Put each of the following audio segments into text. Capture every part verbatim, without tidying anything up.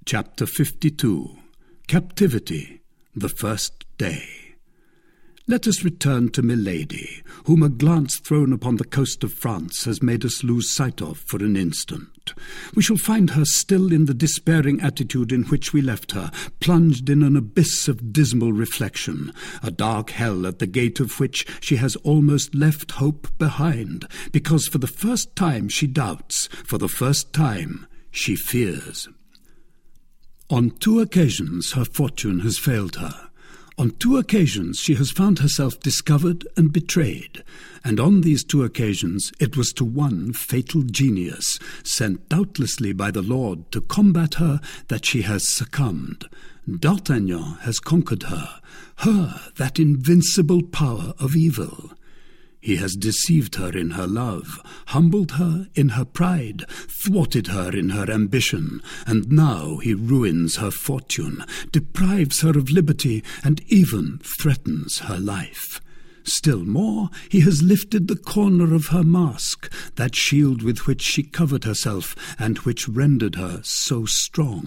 Chapter fifty-two. Captivity, the First Day. Let us return to Milady, whom a glance thrown upon the coast of France has made us lose sight of for an instant. We shall find her still in the despairing attitude in which we left her, plunged in an abyss of dismal reflection, a dark hell at the gate of which she has almost left hope behind, because for the first time she doubts, for the first time she fears. On two occasions her fortune has failed her. On two occasions she has found herself discovered and betrayed, and on these two occasions it was to one fatal genius, sent doubtlessly by the Lord to combat her, that she has succumbed. D'Artagnan has conquered her, her, that invincible power of evil. He has deceived her in her love, humbled her in her pride, thwarted her in her ambition, and now he ruins her fortune, deprives her of liberty, and even threatens her life. Still more, he has lifted the corner of her mask, that shield with which she covered herself, and which rendered her so strong.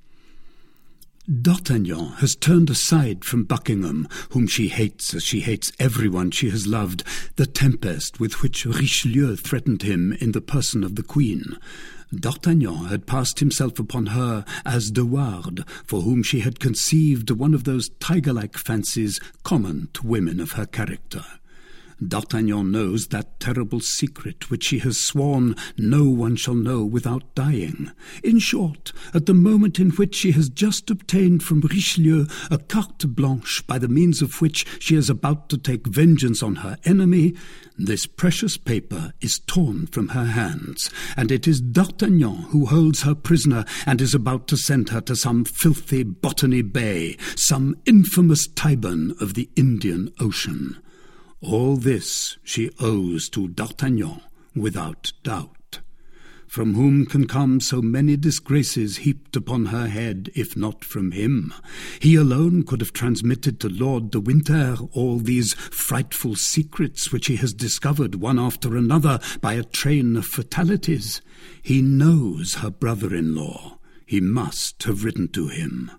D'Artagnan has turned aside from Buckingham, whom she hates as she hates everyone she has loved, the tempest with which Richelieu threatened him in the person of the Queen. D'Artagnan had passed himself upon her as De Wardes, for whom she had conceived one of those tiger-like fancies common to women of her character. D'Artagnan knows that terrible secret which she has sworn no one shall know without dying. In short, at the moment in which she has just obtained from Richelieu a carte blanche by the means of which she is about to take vengeance on her enemy, this precious paper is torn from her hands, and it is D'Artagnan who holds her prisoner and is about to send her to some filthy Botany Bay, some infamous Tyburn of the Indian Ocean. All this she owes to D'Artagnan, without doubt. From whom can come so many disgraces heaped upon her head, if not from him? He alone could have transmitted to Lord de Winter all these frightful secrets which he has discovered one after another by a train of fatalities. He knows her brother-in-law. He must have written to him.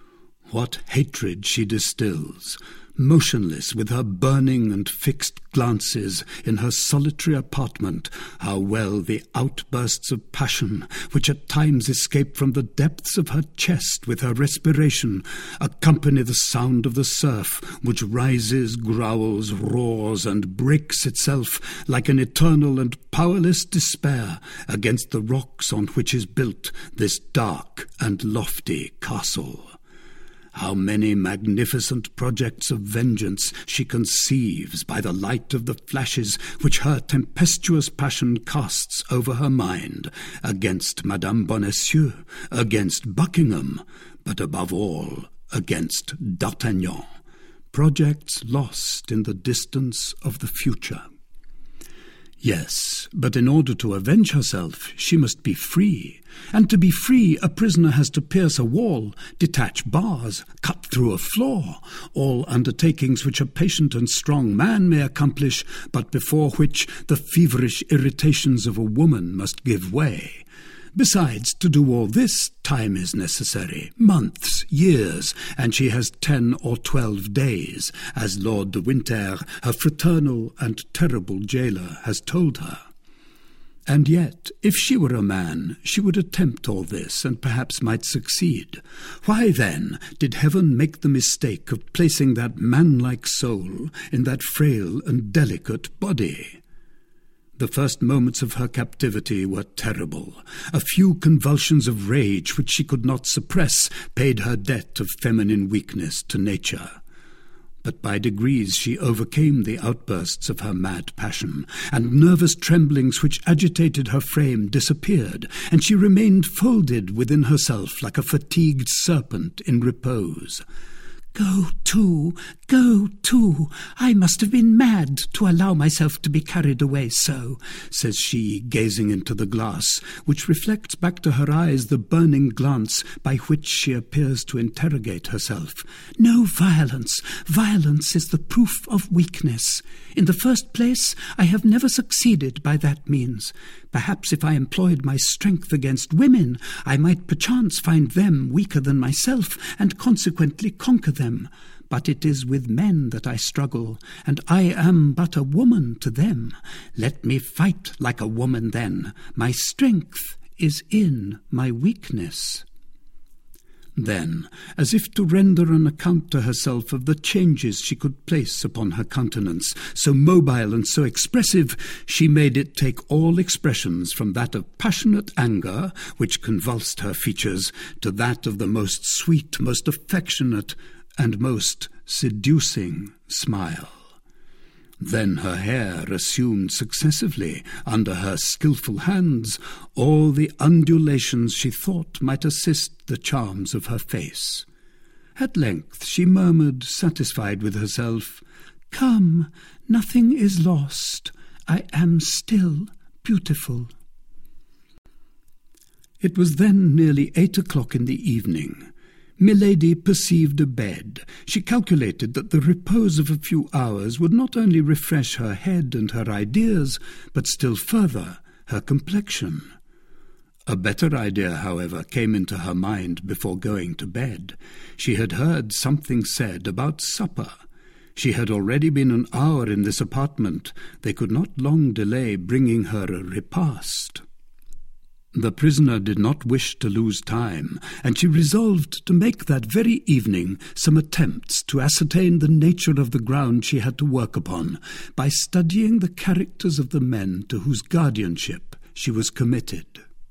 What hatred she distills! Motionless, with her burning and fixed glances in her solitary apartment, how well the outbursts of passion, which at times escape from the depths of her chest with her respiration, accompany the sound of the surf, which rises, growls, roars, and breaks itself like an eternal and powerless despair against the rocks on which is built this dark and lofty castle. How many magnificent projects of vengeance she conceives by the light of the flashes which her tempestuous passion casts over her mind, against Madame Bonacieux, against Buckingham, but above all against D'Artagnan, projects lost in the distance of the future. Yes, but in order to avenge herself, she must be free. And to be free, a prisoner has to pierce a wall, detach bars, cut through a floor, all undertakings which a patient and strong man may accomplish, but before which the feverish irritations of a woman must give way. Besides, to do all this, time is necessary, months, years, and she has ten or twelve days, as Lord de Winter, her fraternal and terrible jailer, has told her. And yet, if she were a man, she would attempt all this, and perhaps might succeed. Why, then, did heaven make the mistake of placing that man-like soul in that frail and delicate body? The first moments of her captivity were terrible. A few convulsions of rage which she could not suppress paid her debt of feminine weakness to nature. But by degrees she overcame the outbursts of her mad passion, and nervous tremblings which agitated her frame disappeared, and she remained folded within herself like a fatigued serpent in repose. Go to, go to. I must have been mad to allow myself to be carried away so, says she, gazing into the glass, which reflects back to her eyes the burning glance by which she appears to interrogate herself. No violence. Violence is the proof of weakness. In the first place, I have never succeeded by that means. Perhaps if I employed my strength against women, I might perchance find them weaker than myself, and consequently conquer them. But it is with men that I struggle, and I am but a woman to them. Let me fight like a woman then. My strength is in my weakness. Then, as if to render an account to herself of the changes she could place upon her countenance, so mobile and so expressive, she made it take all expressions from that of passionate anger, which convulsed her features, to that of the most sweet, most affectionate, and most seducing smile. Then her hair assumed successively, under her skilful hands, all the undulations she thought might assist the charms of her face. At length she murmured, satisfied with herself, "Come, nothing is lost. I am still beautiful." It was then nearly eight o'clock in the evening. Milady perceived a bed. She calculated that the repose of a few hours would not only refresh her head and her ideas, but still further her complexion. A better idea, however, came into her mind before going to bed. She had heard something said about supper. She had already been an hour in this apartment. They could not long delay bringing her a repast. The prisoner did not wish to lose time, and she resolved to make that very evening some attempts to ascertain the nature of the ground she had to work upon, by studying the characters of the men to whose guardianship she was committed.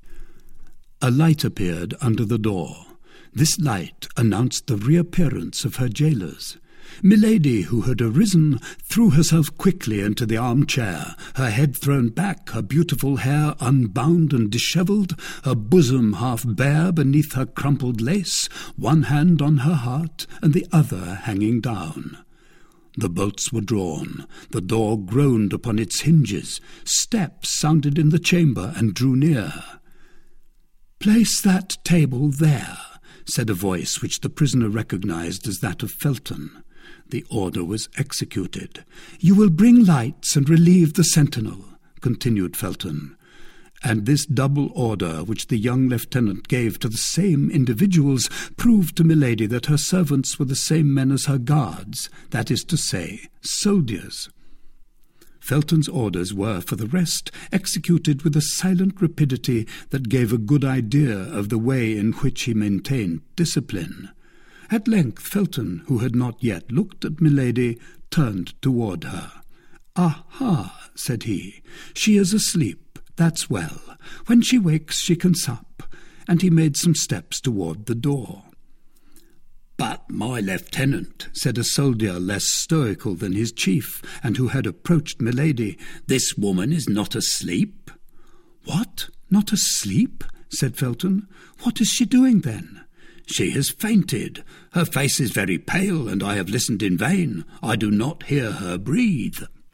A light appeared under the door. This light announced the reappearance of her jailers. Milady, who had arisen, threw herself quickly into the armchair, her head thrown back, her beautiful hair unbound and dishevelled, her bosom half bare beneath her crumpled lace, one hand on her heart and the other hanging down. The bolts were drawn, the door groaned upon its hinges, steps sounded in the chamber and drew near. "Place that table there," said a voice which the prisoner recognized as that of Felton. The order was executed. "You will bring lights and relieve the sentinel," continued Felton. And this double order, which the young lieutenant gave to the same individuals, proved to Milady that her servants were the same men as her guards, that is to say, soldiers. Felton's orders were, for the rest, executed with a silent rapidity that gave a good idea of the way in which he maintained discipline. At length Felton, who had not yet looked at Milady, turned toward her. "Aha," said he, "she is asleep. That's well. When she wakes she can sup." And he made some steps toward the door. "But, my lieutenant," said a soldier less stoical than his chief, and who had approached Milady, "this woman is not asleep." "What? Not asleep?" said Felton. "What is she doing then?" "She has fainted. Her face is very pale, and I have listened in vain. I do not hear her breathe."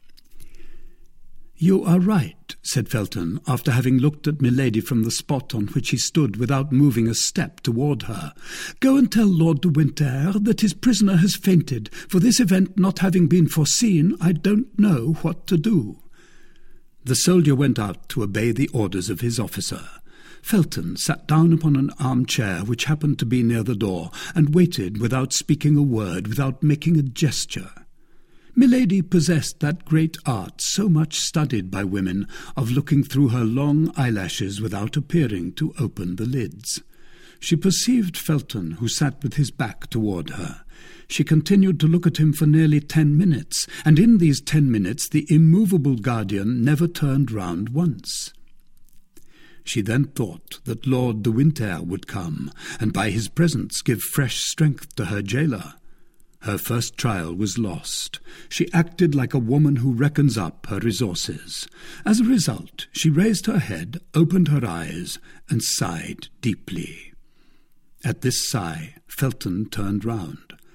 "You are right," said Felton, after having looked at Milady from the spot on which he stood without moving a step toward her. "Go and tell Lord de Winter that his prisoner has fainted. For this event not having been foreseen, I don't know what to do." The soldier went out to obey the orders of his officer. Felton sat down upon an armchair which happened to be near the door, and waited without speaking a word, without making a gesture. Milady possessed that great art, so much studied by women, of looking through her long eyelashes without appearing to open the lids. She perceived Felton, who sat with his back toward her. She continued to look at him for nearly ten minutes, and in these ten minutes the immovable guardian never turned round once. She then thought that Lord de Winter would come, and by his presence give fresh strength to her jailer. Her first trial was lost. She acted like a woman who reckons up her resources. As a result, she raised her head, opened her eyes, and sighed deeply. At this sigh, Felton turned round.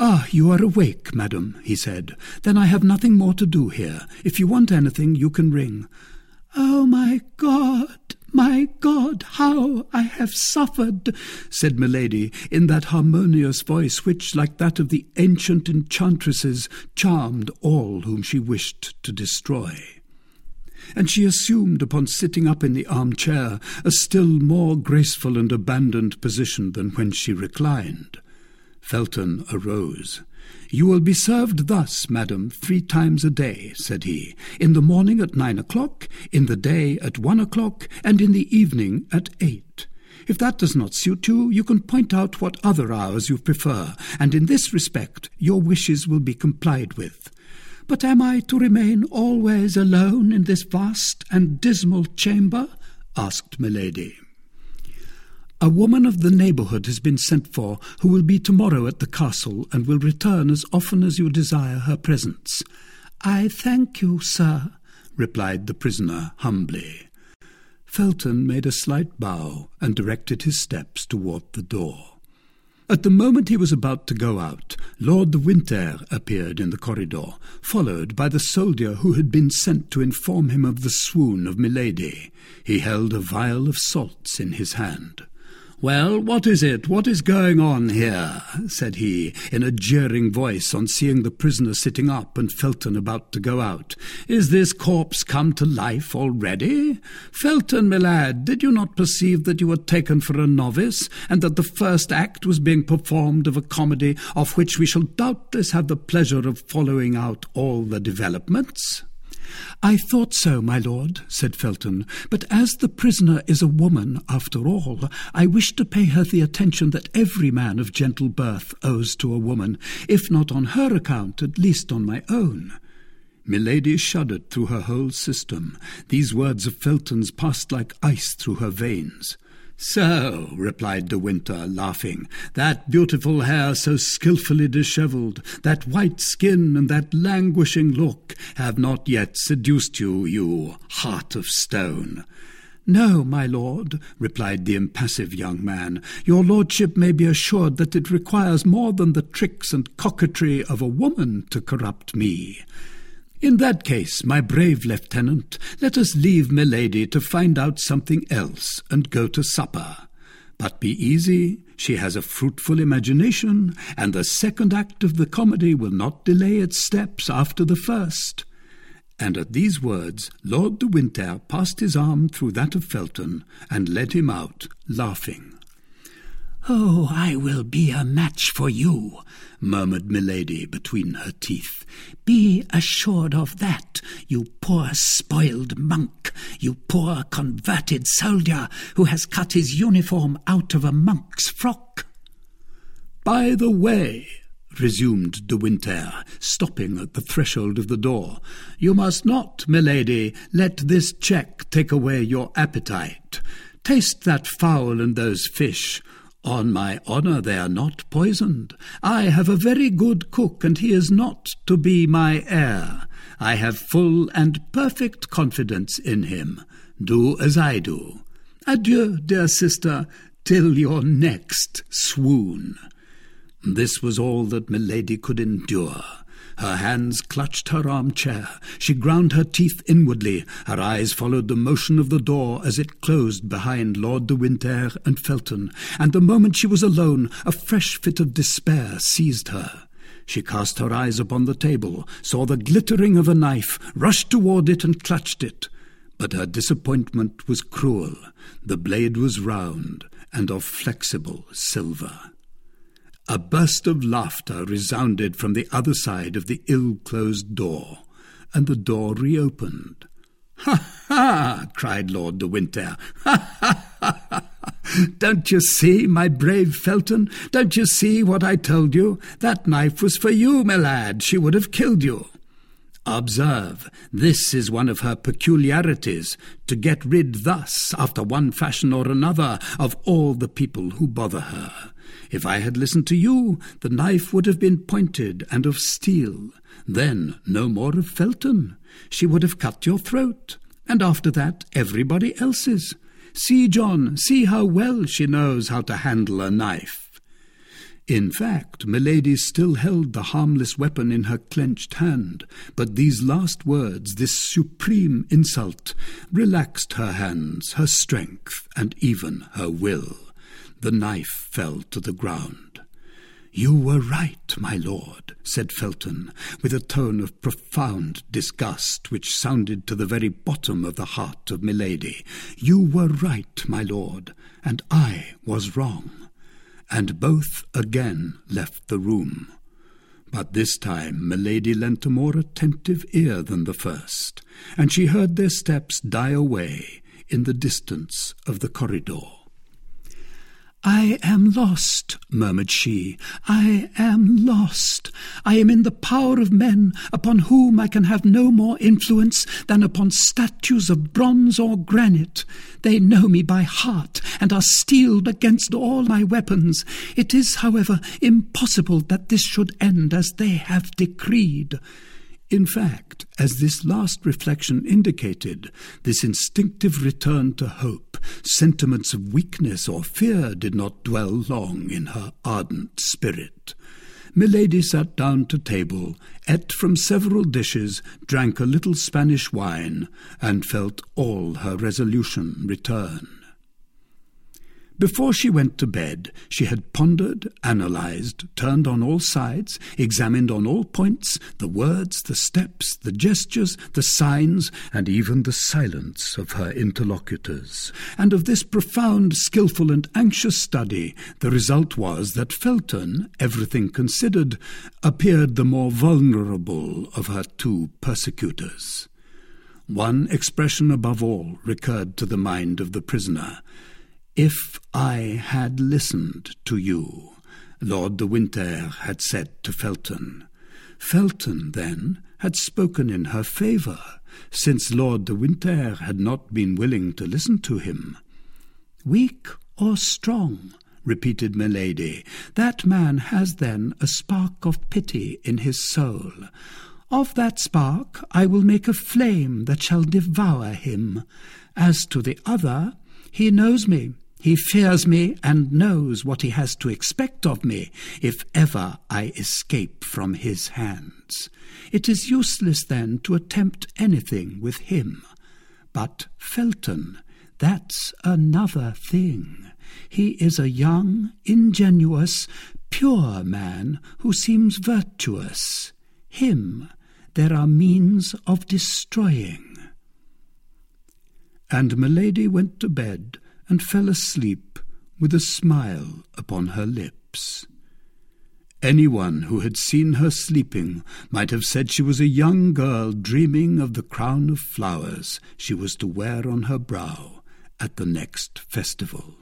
"Ah, you are awake, madam," he said. "Then I have nothing more to do here. If you want anything, you can ring." "Oh, my God, my God, how I have suffered," said Milady, in that harmonious voice which, like that of the ancient enchantresses, charmed all whom she wished to destroy. And she assumed, upon sitting up in the armchair, a still more graceful and abandoned position than when she reclined. Felton arose. "You will be served thus, madam, three times a day," said he, "in the morning at nine o'clock, in the day at one o'clock, and in the evening at eight. If that does not suit you, you can point out what other hours you prefer, and in this respect your wishes will be complied with." "But am I to remain always alone in this vast and dismal chamber?" asked Milady. "A woman of the neighbourhood has been sent for, who will be tomorrow at the castle, and will return as often as you desire her presence." "I thank you, sir," replied the prisoner humbly. Felton made a slight bow and directed his steps toward the door. At the moment he was about to go out, Lord de Winter appeared in the corridor, followed by the soldier who had been sent to inform him of the swoon of Milady. He held a vial of salts in his hand. "Well, what is it? What is going on here?" said he, in a jeering voice, on seeing the prisoner sitting up and Felton about to go out. "Is this corpse come to life already? Felton, my lad, did you not perceive that you were taken for a novice, and that the first act was being performed of a comedy of which we shall doubtless have the pleasure of following out all the developments?" "I thought so, my lord," said Felton, "but as the prisoner is a woman, after all, I wish to pay her the attention that every man of gentle birth owes to a woman, if not on her account, at least on my own." Milady shuddered through her whole system. These words of Felton's passed like ice through her veins. "So," replied de Winter, laughing, "that beautiful hair so skilfully dishevelled, that white skin, and that languishing look have not yet seduced you, you heart of stone." "No, my lord," replied the impassive young man. "Your lordship may be assured that it requires more than the tricks and coquetry of a woman to corrupt me." "In that case, my brave lieutenant, let us leave Milady to find out something else and go to supper. But be easy, she has a fruitful imagination, and the second act of the comedy will not delay its steps after the first." And at these words, Lord de Winter passed his arm through that of Felton and led him out, laughing. "Oh, I will be a match for you," murmured Milady between her teeth. "Be assured of that, you poor spoiled monk, you poor converted soldier who has cut his uniform out of a monk's frock." "By the way," resumed de Winter, stopping at the threshold of the door, "you must not, Milady, let this check take away your appetite. Taste that fowl and those fish. On my honour, they are not poisoned. I have a very good cook, and he is not to be my heir. I have full and perfect confidence in him. Do as I do. Adieu, dear sister, till your next swoon." This was all that Milady could endure. Her hands clutched her armchair. She ground her teeth inwardly. Her eyes followed the motion of the door as it closed behind Lord de Winter and Felton, and the moment she was alone, a fresh fit of despair seized her. She cast her eyes upon the table, saw the glittering of a knife, rushed toward it and clutched it. But her disappointment was cruel. The blade was round and of flexible silver. A burst of laughter resounded from the other side of the ill-closed door, and the door reopened. "Ha, ha!" cried Lord de Winter. "Ha, ha, ha, ha! Don't you see, my brave Felton? Don't you see what I told you? That knife was for you, my lad. She would have killed you." Observe, this is one of her peculiarities, to get rid thus, after one fashion or another, of all the people who bother her. If I had listened to you, the knife would have been pointed and of steel. Then no more of Felton. She would have cut your throat, and after that everybody else's. See, John, see how well she knows how to handle a knife. In fact, Milady still held the harmless weapon in her clenched hand, but these last words, this supreme insult, relaxed her hands, her strength, and even her will. The knife fell to the ground. "You were right, my lord," said Felton, with a tone of profound disgust which sounded to the very bottom of the heart of Milady. "You were right, my lord, and I was wrong." And both again left the room. But this time Milady lent a more attentive ear than the first, and she heard their steps die away in the distance of the corridor. "I am lost," murmured she. "I am lost. I am in the power of men upon whom I can have no more influence than upon statues of bronze or granite. They know me by heart and are steeled against all my weapons. It is, however, impossible that this should end as they have decreed." In fact, as this last reflection indicated, this instinctive return to hope, sentiments of weakness or fear did not dwell long in her ardent spirit. Milady sat down to table, ate from several dishes, drank a little Spanish wine, and felt all her resolution return. Before she went to bed, she had pondered, analysed, turned on all sides, examined on all points the words, the steps, the gestures, the signs, and even the silence of her interlocutors. And of this profound, skilful, and anxious study, the result was that Felton, everything considered, appeared the more vulnerable of her two persecutors. One expression above all recurred to the mind of the prisoner. "If I had listened to you," Lord de Winter had said to Felton. Felton, then, had spoken in her favour, since Lord de Winter had not been willing to listen to him. "Weak or strong," repeated Milady, "that man has then a spark of pity in his soul. Of that spark I will make a flame that shall devour him. As to the other, he knows me. He fears me and knows what he has to expect of me if ever I escape from his hands. It is useless then to attempt anything with him. But Felton, that's another thing. He is a young, ingenuous, pure man who seems virtuous. Him there are means of destroying." And Milady went to bed and fell asleep with a smile upon her lips. Anyone who had seen her sleeping might have said she was a young girl dreaming of the crown of flowers she was to wear on her brow at the next festival.